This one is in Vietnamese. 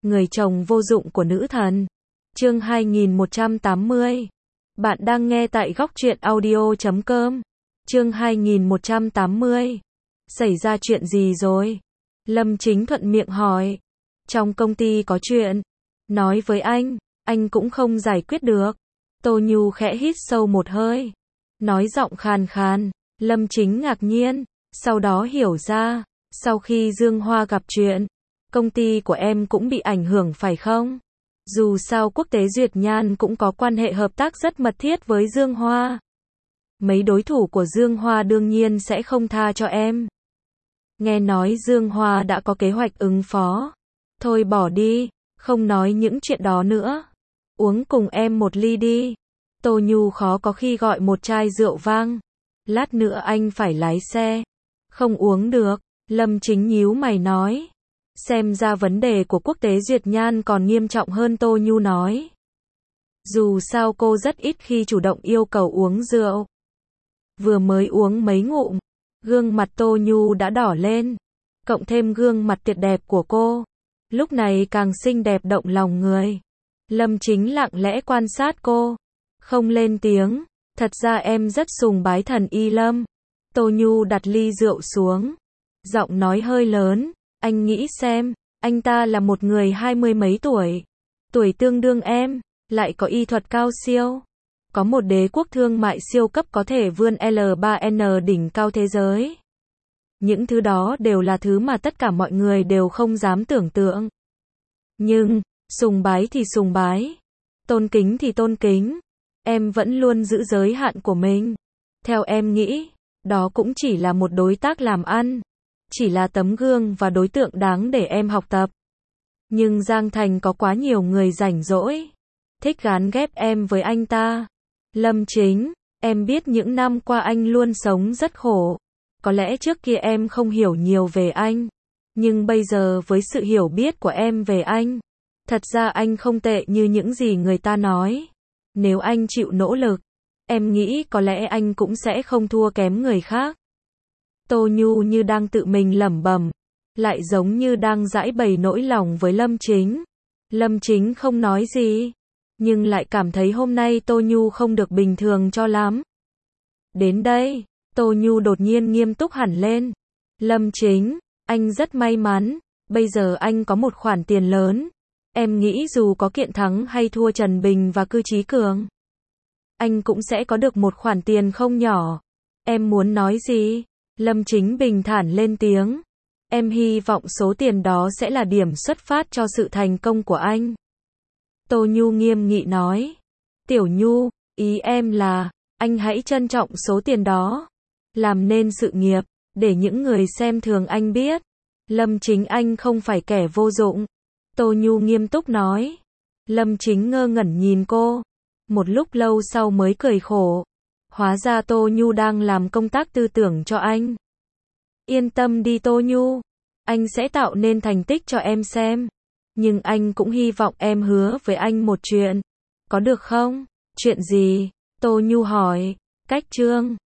Người chồng vô dụng của nữ thần. Chương 2180. Bạn đang nghe tại góc truyện audio.com. Chương 2180. Xảy ra chuyện gì rồi? Lâm Chính thuận miệng hỏi. Trong công ty có chuyện. Nói với anh cũng không giải quyết được. Tô Nhu khẽ hít sâu một hơi. Nói giọng khàn khàn. Lâm Chính ngạc nhiên, sau đó hiểu ra. Sau khi Dương Hoa gặp chuyện, công ty của em cũng bị ảnh hưởng phải không? Dù sao Quốc tế Duyệt Nhan cũng có quan hệ hợp tác rất mật thiết với Dương Hoa. Mấy đối thủ của Dương Hoa đương nhiên sẽ không tha cho em. Nghe nói Dương Hoa đã có kế hoạch ứng phó. Thôi bỏ đi, không nói những chuyện đó nữa. Uống cùng em một ly đi. Tô Nhu khó có khi gọi một chai rượu vang. Lát nữa anh phải lái xe. Không uống được, Lâm Chính nhíu mày nói. Xem ra vấn đề của Quốc tế Duyệt Nhan còn nghiêm trọng hơn Tô Nhu nói. Dù sao cô rất ít khi chủ động yêu cầu uống rượu. Vừa mới uống mấy ngụm, gương mặt Tô Nhu đã đỏ lên. Cộng thêm gương mặt tuyệt đẹp của cô, lúc này càng xinh đẹp động lòng người. Lâm Chính lặng lẽ quan sát cô, không lên tiếng. Thật ra em rất sùng bái thần Y Lâm. Tô Nhu đặt ly rượu xuống, giọng nói hơi lớn. Anh nghĩ xem, anh ta là một người 20 mấy tuổi, tuổi tương đương em, lại có y thuật cao siêu, có một đế quốc thương mại siêu cấp có thể vươn L3N đỉnh cao thế giới. Những thứ đó đều là thứ mà tất cả mọi người đều không dám tưởng tượng. Nhưng, sùng bái thì sùng bái, tôn kính thì tôn kính, em vẫn luôn giữ giới hạn của mình. Theo em nghĩ, đó cũng chỉ là một đối tác làm ăn. Chỉ là tấm gương và đối tượng đáng để em học tập. Nhưng Giang Thành có quá nhiều người rảnh rỗi, thích gán ghép em với anh ta. Lâm Chính, em biết những năm qua anh luôn sống rất khổ. Có lẽ trước kia em không hiểu nhiều về anh. Nhưng bây giờ với sự hiểu biết của em về anh, thật ra anh không tệ như những gì người ta nói. Nếu anh chịu nỗ lực, em nghĩ có lẽ anh cũng sẽ không thua kém người khác. Tô Nhu như đang tự mình lẩm bẩm, lại giống như đang giãi bày nỗi lòng với Lâm Chính. Lâm Chính không nói gì, nhưng lại cảm thấy hôm nay Tô Nhu không được bình thường cho lắm. Đến đây, Tô Nhu đột nhiên nghiêm túc hẳn lên. Lâm Chính, anh rất may mắn, bây giờ anh có một khoản tiền lớn. Em nghĩ dù có kiện thắng hay thua Trần Bình và Cư Chí Cường, anh cũng sẽ có được một khoản tiền không nhỏ. Em muốn nói gì? Lâm Chính bình thản lên tiếng. Em hy vọng số tiền đó sẽ là điểm xuất phát cho sự thành công của anh. Tô Nhu nghiêm nghị nói. Tiểu Nhu, ý em là, anh hãy trân trọng số tiền đó. Làm nên sự nghiệp, để những người xem thường anh biết. Lâm Chính anh không phải kẻ vô dụng. Tô Nhu nghiêm túc nói. Lâm Chính ngơ ngẩn nhìn cô. Một lúc lâu sau mới cười khổ. Hóa ra Tô Nhu đang làm công tác tư tưởng cho anh. Yên tâm đi Tô Nhu, anh sẽ tạo nên thành tích cho em xem. Nhưng anh cũng hy vọng em hứa với anh một chuyện. Có được không? Chuyện gì? Tô Nhu hỏi. Cách chương